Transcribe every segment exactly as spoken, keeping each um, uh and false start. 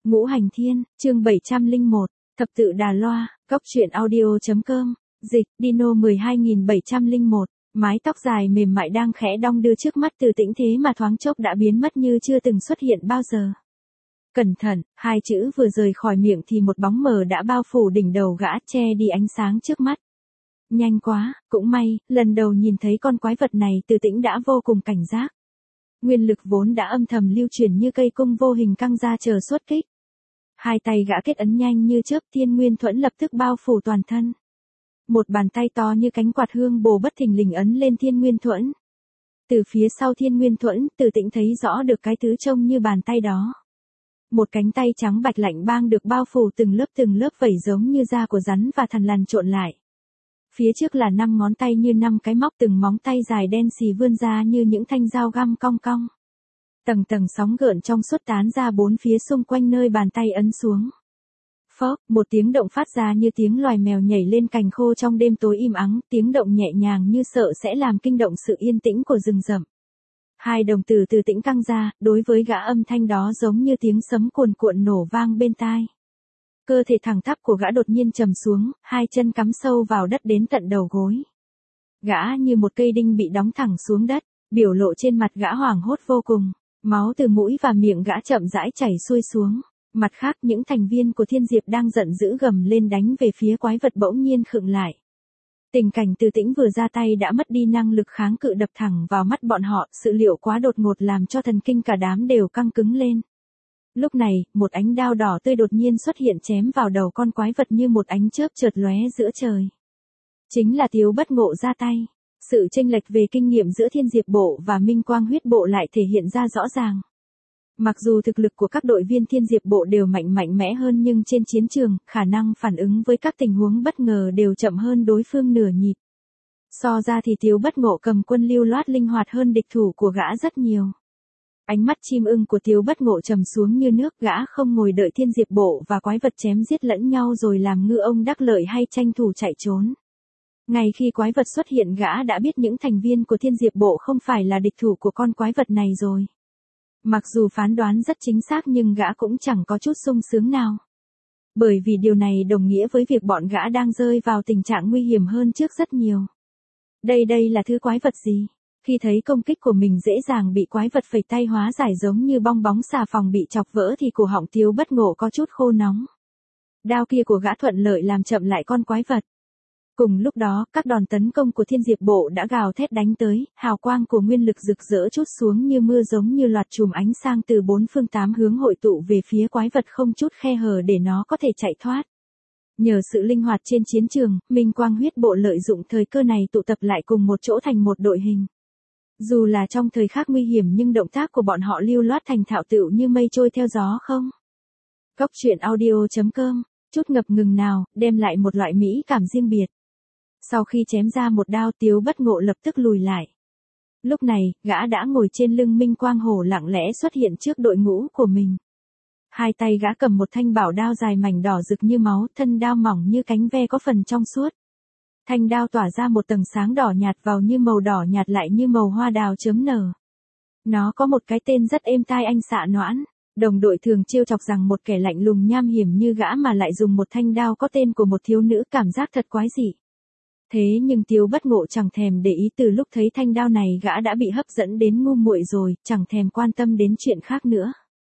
Ngũ Hành Thiên, chương bảy trăm lẻ một, Thập tự Đà Loa, Cốc truyện audio.com, dịch, Dino một hai bảy không một, mái tóc dài mềm mại đang khẽ đong đưa trước mắt Từ Tĩnh thế mà thoáng chốc đã biến mất như chưa từng xuất hiện bao giờ. Cẩn thận, hai chữ vừa rời khỏi miệng thì một bóng mờ đã bao phủ đỉnh đầu gã, che đi ánh sáng trước mắt. Nhanh quá, cũng may, lần đầu nhìn thấy con quái vật này Từ Tĩnh đã vô cùng cảnh giác. Nguyên lực vốn đã âm thầm lưu chuyển như cây cung vô hình căng ra chờ xuất kích. Hai tay gã kết ấn nhanh như chớp, Thiên Nguyên Thuẫn lập tức bao phủ toàn thân. Một bàn tay to như cánh quạt hương bồ bất thình lình ấn lên Thiên Nguyên Thuẫn. Từ phía sau Thiên Nguyên Thuẫn, Từ Tĩnh thấy rõ được cái thứ trông như bàn tay đó. Một cánh tay trắng bạch lạnh bang được bao phủ từng lớp từng lớp vảy giống như da của rắn và thằn lằn trộn lại. Phía trước là năm ngón tay như năm cái móc, từng móng tay dài đen xì vươn ra như những thanh dao găm cong cong. Tầng tầng sóng gợn trong suốt tán ra bốn phía xung quanh nơi bàn tay ấn xuống. Phốc, một tiếng động phát ra như tiếng loài mèo nhảy lên cành khô trong đêm tối im ắng, tiếng động nhẹ nhàng như sợ sẽ làm kinh động sự yên tĩnh của rừng rậm. Hai đồng tử Từ Tĩnh căng ra, đối với gã âm thanh đó giống như tiếng sấm cuồn cuộn nổ vang bên tai. Cơ thể thẳng tắp của gã đột nhiên trầm xuống, hai chân cắm sâu vào đất đến tận đầu gối. Gã như một cây đinh bị đóng thẳng xuống đất, biểu lộ trên mặt gã hoảng hốt vô cùng, máu từ mũi và miệng gã chậm rãi chảy xuôi xuống. Mặt khác, những thành viên của Thiên Diệp đang giận dữ gầm lên đánh về phía quái vật bỗng nhiên khựng lại. Tình cảnh Từ Tĩnh vừa ra tay đã mất đi năng lực kháng cự đập thẳng vào mắt bọn họ, sự liệu quá đột ngột làm cho thần kinh cả đám đều căng cứng lên. Lúc này, một ánh đao đỏ tươi đột nhiên xuất hiện chém vào đầu con quái vật như một ánh chớp chợt lóe giữa trời. Chính là Tiếu Bất Ngộ ra tay. Sự chênh lệch về kinh nghiệm giữa Thiên Diệp Bộ và Minh Quang Huyết Bộ lại thể hiện ra rõ ràng. Mặc dù thực lực của các đội viên Thiên Diệp Bộ đều mạnh mạnh mẽ hơn, nhưng trên chiến trường, khả năng phản ứng với các tình huống bất ngờ đều chậm hơn đối phương nửa nhịp. So ra thì Tiếu Bất Ngộ cầm quân lưu loát linh hoạt hơn địch thủ của gã rất nhiều. Ánh mắt chim ưng của Tiếu Bất Ngộ trầm xuống như nước, gã không ngồi đợi Thiên Diệp Bộ và quái vật chém giết lẫn nhau rồi làm ngư ông đắc lợi hay tranh thủ chạy trốn. Ngay khi quái vật xuất hiện, gã đã biết những thành viên của Thiên Diệp Bộ không phải là địch thủ của con quái vật này rồi. Mặc dù phán đoán rất chính xác nhưng gã cũng chẳng có chút sung sướng nào. Bởi vì điều này đồng nghĩa với việc bọn gã đang rơi vào tình trạng nguy hiểm hơn trước rất nhiều. Đây đây là thứ quái vật gì? Khi thấy công kích của mình dễ dàng bị quái vật phẩy tay hóa giải giống như bong bóng xà phòng bị chọc vỡ thì cổ họng Tiếu Bất Ngộ có chút khô nóng. Đao kia của gã thuận lợi làm chậm lại con quái vật. Cùng lúc đó, các đòn tấn công của Thiên Diệp Bộ đã gào thét đánh tới, hào quang của nguyên lực rực rỡ trút xuống như mưa giống như loạt chùm ánh sang từ bốn phương tám hướng hội tụ về phía quái vật không chút khe hở để nó có thể chạy thoát. Nhờ sự linh hoạt trên chiến trường, Minh Quang Huyết Bộ lợi dụng thời cơ này tụ tập lại cùng một chỗ thành một đội hình. Dù là trong thời khắc nguy hiểm nhưng động tác của bọn họ lưu loát thành thạo tựu như mây trôi theo gió không. Cốc truyện audio.com, chút ngập ngừng nào, đem lại một loại mỹ cảm riêng biệt. Sau khi chém ra một đao, Tiếu Bất Ngộ lập tức lùi lại. Lúc này, gã đã ngồi trên lưng Minh Quang Hổ lặng lẽ xuất hiện trước đội ngũ của mình. Hai tay gã cầm một thanh bảo đao dài mảnh đỏ rực như máu, thân đao mỏng như cánh ve có phần trong suốt. Thanh đao tỏa ra một tầng sáng đỏ nhạt vào như màu đỏ nhạt lại như màu hoa đào chớm nở. Nó có một cái tên rất êm tai, Anh Xạ Noãn. Đồng đội thường trêu chọc rằng một kẻ lạnh lùng nham hiểm như gã mà lại dùng một thanh đao có tên của một thiếu nữ, cảm giác thật quái dị. Thế nhưng Tiếu Bất Ngộ chẳng thèm để ý, từ lúc thấy thanh đao này gã đã bị hấp dẫn đến ngu muội rồi, chẳng thèm quan tâm đến chuyện khác nữa.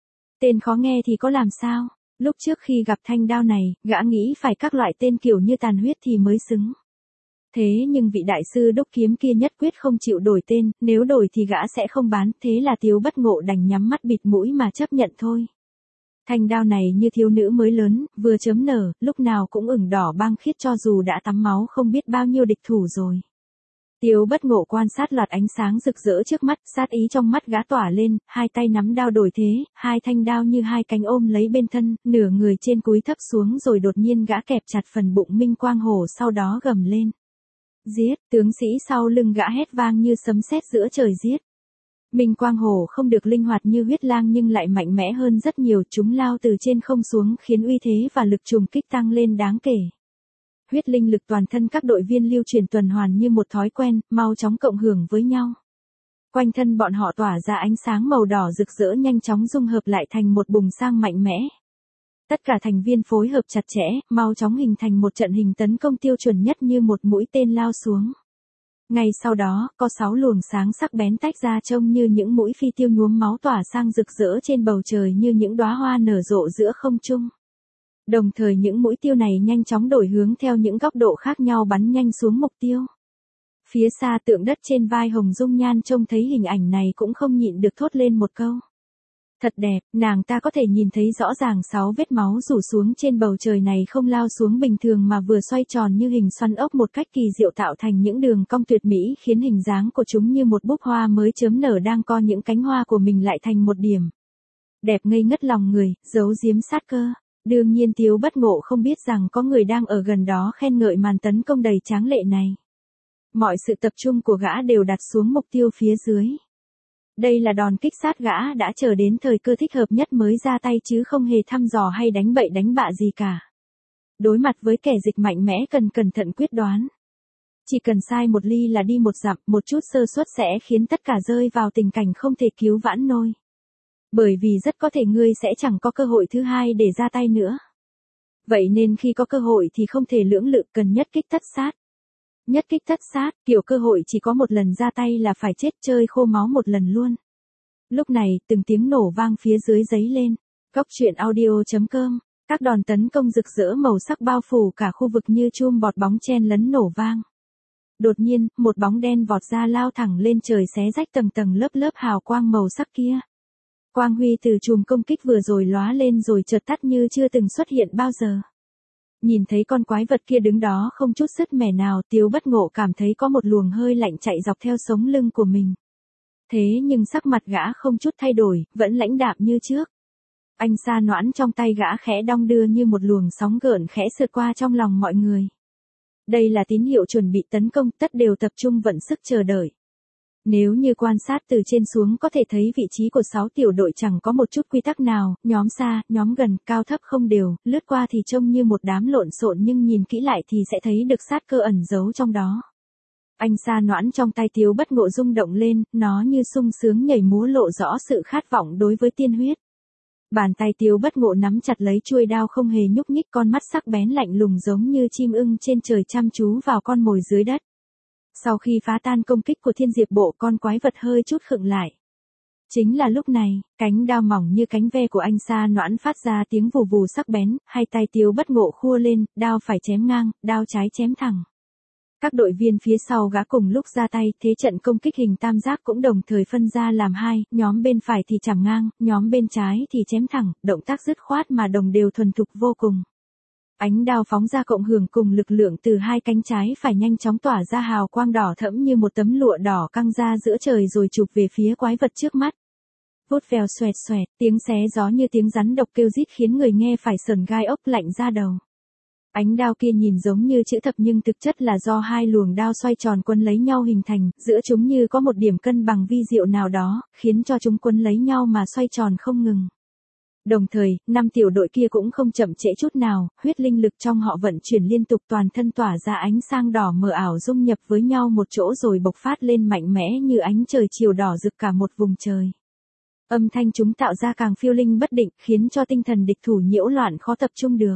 Tên khó nghe thì có làm sao, lúc trước khi gặp thanh đao này, gã nghĩ phải các loại tên kiểu như tàn huyết thì mới xứng. Thế nhưng vị đại sư đúc kiếm kia nhất quyết không chịu đổi tên, nếu đổi thì gã sẽ không bán, thế là Tiếu Bất Ngộ đành nhắm mắt bịt mũi mà chấp nhận thôi. Thanh đao này như thiếu nữ mới lớn, vừa chớm nở, lúc nào cũng ửng đỏ băng khiết cho dù đã tắm máu không biết bao nhiêu địch thủ rồi. Tiếu Bất Ngộ quan sát loạt ánh sáng rực rỡ trước mắt, sát ý trong mắt gã tỏa lên, hai tay nắm đao đổi thế, hai thanh đao như hai cánh ôm lấy bên thân, nửa người trên cúi thấp xuống rồi đột nhiên gã kẹp chặt phần bụng Minh Quang Hổ, sau đó gầm lên. Giết, tướng sĩ sau lưng gã hét vang như sấm sét giữa trời giết. Minh Quang Hổ không được linh hoạt như huyết lang nhưng lại mạnh mẽ hơn rất nhiều, chúng lao từ trên không xuống khiến uy thế và lực trùng kích tăng lên đáng kể. Huyết linh lực toàn thân các đội viên lưu truyền tuần hoàn như một thói quen, mau chóng cộng hưởng với nhau. Quanh thân bọn họ tỏa ra ánh sáng màu đỏ rực rỡ nhanh chóng dung hợp lại thành một bùng sang mạnh mẽ. Tất cả thành viên phối hợp chặt chẽ, mau chóng hình thành một trận hình tấn công tiêu chuẩn nhất như một mũi tên lao xuống. Ngay sau đó, có sáu luồng sáng sắc bén tách ra trông như những mũi phi tiêu nhuốm máu tỏa sang rực rỡ trên bầu trời như những đóa hoa nở rộ giữa không trung. Đồng thời những mũi tiêu này nhanh chóng đổi hướng theo những góc độ khác nhau bắn nhanh xuống mục tiêu. Phía xa tượng đất trên vai Hồng Dung Nhan trông thấy hình ảnh này cũng không nhịn được thốt lên một câu. Thật đẹp, nàng ta có thể nhìn thấy rõ ràng sáu vết máu rủ xuống trên bầu trời này không lao xuống bình thường mà vừa xoay tròn như hình xoắn ốc một cách kỳ diệu tạo thành những đường cong tuyệt mỹ khiến hình dáng của chúng như một búp hoa mới chớm nở đang co những cánh hoa của mình lại thành một điểm. Đẹp ngây ngất lòng người, giấu giếm sát cơ. Đương nhiên Tiếu Bất Ngộ không biết rằng có người đang ở gần đó khen ngợi màn tấn công đầy tráng lệ này. Mọi sự tập trung của gã đều đặt xuống mục tiêu phía dưới. Đây là đòn kích sát gã đã chờ đến thời cơ thích hợp nhất mới ra tay chứ không hề thăm dò hay đánh bậy đánh bạ gì cả. Đối mặt với kẻ dịch mạnh mẽ cần cẩn thận quyết đoán. Chỉ cần sai một ly là đi một dặm, một chút sơ suất sẽ khiến tất cả rơi vào tình cảnh không thể cứu vãn nổi. Bởi vì rất có thể ngươi sẽ chẳng có cơ hội thứ hai để ra tay nữa. Vậy nên khi có cơ hội thì không thể lưỡng lự, cần nhất kích tất sát. Nhất kích tất sát, kiểu cơ hội chỉ có một lần ra tay là phải chết, chơi khô máu một lần luôn. Lúc này, từng tiếng nổ vang phía dưới giấy lên. Góc truyện audio chấm com, các đòn tấn công rực rỡ màu sắc bao phủ cả khu vực như chum bọt bóng chen lấn nổ vang. Đột nhiên, một bóng đen vọt ra lao thẳng lên trời xé rách tầng tầng lớp lớp hào quang màu sắc kia. Quang huy từ chùm công kích vừa rồi lóa lên rồi chợt tắt như chưa từng xuất hiện bao giờ. Nhìn thấy con quái vật kia đứng đó không chút sứt mẻ nào, Tiếu Bất Ngộ cảm thấy có một luồng hơi lạnh chạy dọc theo sống lưng của mình. Thế nhưng sắc mặt gã không chút thay đổi, vẫn lãnh đạm như trước. Anh sa noãn trong tay gã khẽ đong đưa như một luồng sóng gợn khẽ sượt qua trong lòng mọi người. Đây là tín hiệu chuẩn bị tấn công, tất đều tập trung vận sức chờ đợi. Nếu như quan sát từ trên xuống có thể thấy vị trí của sáu tiểu đội chẳng có một chút quy tắc nào, nhóm xa, nhóm gần, cao thấp không đều, lướt qua thì trông như một đám lộn xộn nhưng nhìn kỹ lại thì sẽ thấy được sát cơ ẩn giấu trong đó. Anh sa noãn trong tay Tiếu Bất Ngộ rung động lên, nó như sung sướng nhảy múa lộ rõ sự khát vọng đối với tiên huyết. Bàn tay Tiếu Bất Ngộ nắm chặt lấy chuôi đao không hề nhúc nhích, con mắt sắc bén lạnh lùng giống như chim ưng trên trời chăm chú vào con mồi dưới đất. Sau khi phá tan công kích của Thiên Diệp Bộ, con quái vật hơi chút khựng lại. Chính là lúc này, cánh đao mỏng như cánh ve của anh sa noãn phát ra tiếng vù vù sắc bén, hai tay Tiếu Bất Ngộ khua lên, đao phải chém ngang, đao trái chém thẳng. Các đội viên phía sau gã cùng lúc ra tay, thế trận công kích hình tam giác cũng đồng thời phân ra làm hai, nhóm bên phải thì chằm ngang, nhóm bên trái thì chém thẳng, động tác dứt khoát mà đồng đều thuần thục vô cùng. Ánh đao phóng ra cộng hưởng cùng lực lượng từ hai cánh trái phải nhanh chóng tỏa ra hào quang đỏ thẫm như một tấm lụa đỏ căng ra giữa trời rồi chụp về phía quái vật trước mắt. Vút vèo xoẹt xoẹt, tiếng xé gió như tiếng rắn độc kêu rít khiến người nghe phải sờn gai ốc lạnh ra đầu. Ánh đao kia nhìn giống như chữ thập nhưng thực chất là do hai luồng đao xoay tròn quấn lấy nhau hình thành, giữa chúng như có một điểm cân bằng vi diệu nào đó, khiến cho chúng quấn lấy nhau mà xoay tròn không ngừng. Đồng thời, năm tiểu đội kia cũng không chậm trễ chút nào, huyết linh lực trong họ vận chuyển liên tục, toàn thân tỏa ra ánh sang đỏ mờ ảo dung nhập với nhau một chỗ rồi bộc phát lên mạnh mẽ như ánh trời chiều đỏ rực cả một vùng trời. Âm thanh chúng tạo ra càng phiêu linh bất định, khiến cho tinh thần địch thủ nhiễu loạn khó tập trung được.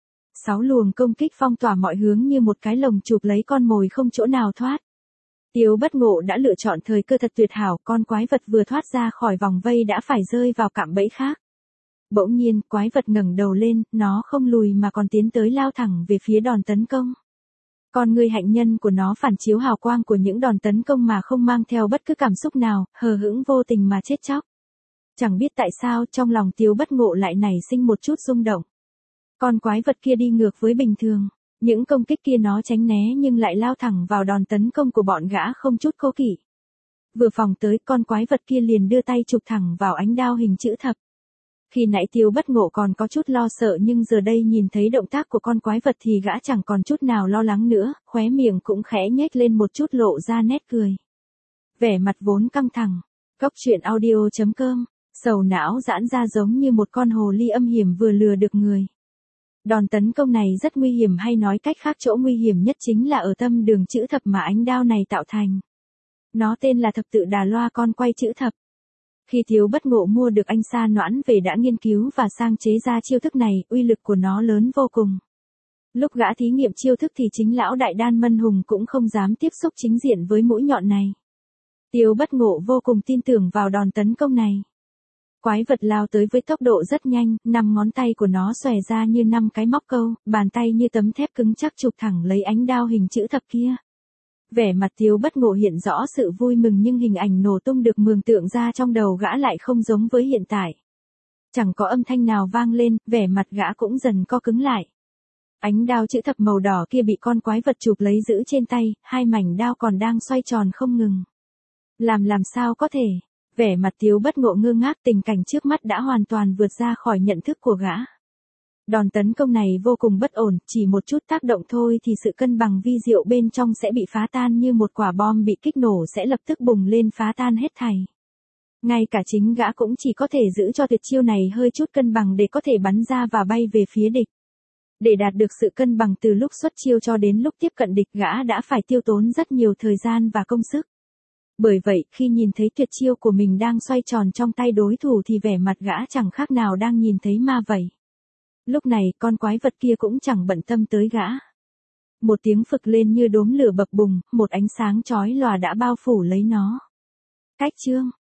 Sáu luồng công kích phong tỏa mọi hướng như một cái lồng chụp lấy con mồi không chỗ nào thoát. Tiếu Bất Ngộ đã lựa chọn thời cơ thật tuyệt hảo, con quái vật vừa thoát ra khỏi vòng vây đã phải rơi vào cạm bẫy khác. Bỗng nhiên, quái vật ngẩng đầu lên, nó không lùi mà còn tiến tới lao thẳng về phía đòn tấn công. Con người hạnh nhân của nó phản chiếu hào quang của những đòn tấn công mà không mang theo bất cứ cảm xúc nào, hờ hững vô tình mà chết chóc. Chẳng biết tại sao trong lòng Tiếu Bất Ngộ lại nảy sinh một chút rung động. Con quái vật kia đi ngược với bình thường, những công kích kia nó tránh né nhưng lại lao thẳng vào đòn tấn công của bọn gã không chút cố kỵ. Vừa phòng tới, con quái vật kia liền đưa tay chụp thẳng vào ánh đao hình chữ thập. Khi nãy Tiếu Bất Ngộ còn có chút lo sợ nhưng giờ đây nhìn thấy động tác của con quái vật thì gã chẳng còn chút nào lo lắng nữa, khóe miệng cũng khẽ nhếch lên một chút lộ ra nét cười. Vẻ mặt vốn căng thẳng, góc truyện audio chấm com, sầu não giãn ra giống như một con hồ ly âm hiểm vừa lừa được người. Đòn tấn công này rất nguy hiểm, hay nói cách khác chỗ nguy hiểm nhất chính là ở tâm đường chữ thập mà ánh đao này tạo thành. Nó tên là thập tự đà loa con quay chữ thập. Khi Tiếu Bất Ngộ mua được anh Sa Noãn về đã nghiên cứu và sang chế ra chiêu thức này, uy lực của nó lớn vô cùng. Lúc gã thí nghiệm chiêu thức thì chính lão đại đan Mân Hùng cũng không dám tiếp xúc chính diện với mũi nhọn này. Tiếu Bất Ngộ vô cùng tin tưởng vào đòn tấn công này. Quái vật lao tới với tốc độ rất nhanh, năm ngón tay của nó xòe ra như năm cái móc câu, bàn tay như tấm thép cứng chắc chụp thẳng lấy ánh đao hình chữ thập kia. Vẻ mặt Tiếu Bất Ngộ hiện rõ sự vui mừng nhưng hình ảnh nổ tung được mường tượng ra trong đầu gã lại không giống với hiện tại. Chẳng có âm thanh nào vang lên, vẻ mặt gã cũng dần co cứng lại. Ánh đao chữ thập màu đỏ kia bị con quái vật chụp lấy giữ trên tay, hai mảnh đao còn đang xoay tròn không ngừng. Làm làm sao có thể? Vẻ mặt Tiếu Bất Ngộ ngơ ngác, tình cảnh trước mắt đã hoàn toàn vượt ra khỏi nhận thức của gã. Đòn tấn công này vô cùng bất ổn, chỉ một chút tác động thôi thì sự cân bằng vi diệu bên trong sẽ bị phá tan như một quả bom bị kích nổ sẽ lập tức bùng lên phá tan hết thảy. Ngay cả chính gã cũng chỉ có thể giữ cho tuyệt chiêu này hơi chút cân bằng để có thể bắn ra và bay về phía địch. Để đạt được sự cân bằng từ lúc xuất chiêu cho đến lúc tiếp cận địch, gã đã phải tiêu tốn rất nhiều thời gian và công sức. Bởi vậy, khi nhìn thấy tuyệt chiêu của mình đang xoay tròn trong tay đối thủ thì vẻ mặt gã chẳng khác nào đang nhìn thấy ma vậy. Lúc này, con quái vật kia cũng chẳng bận tâm tới gã. Một tiếng phực lên như đốm lửa bập bùng, một ánh sáng chói lòa đã bao phủ lấy nó. Cách chương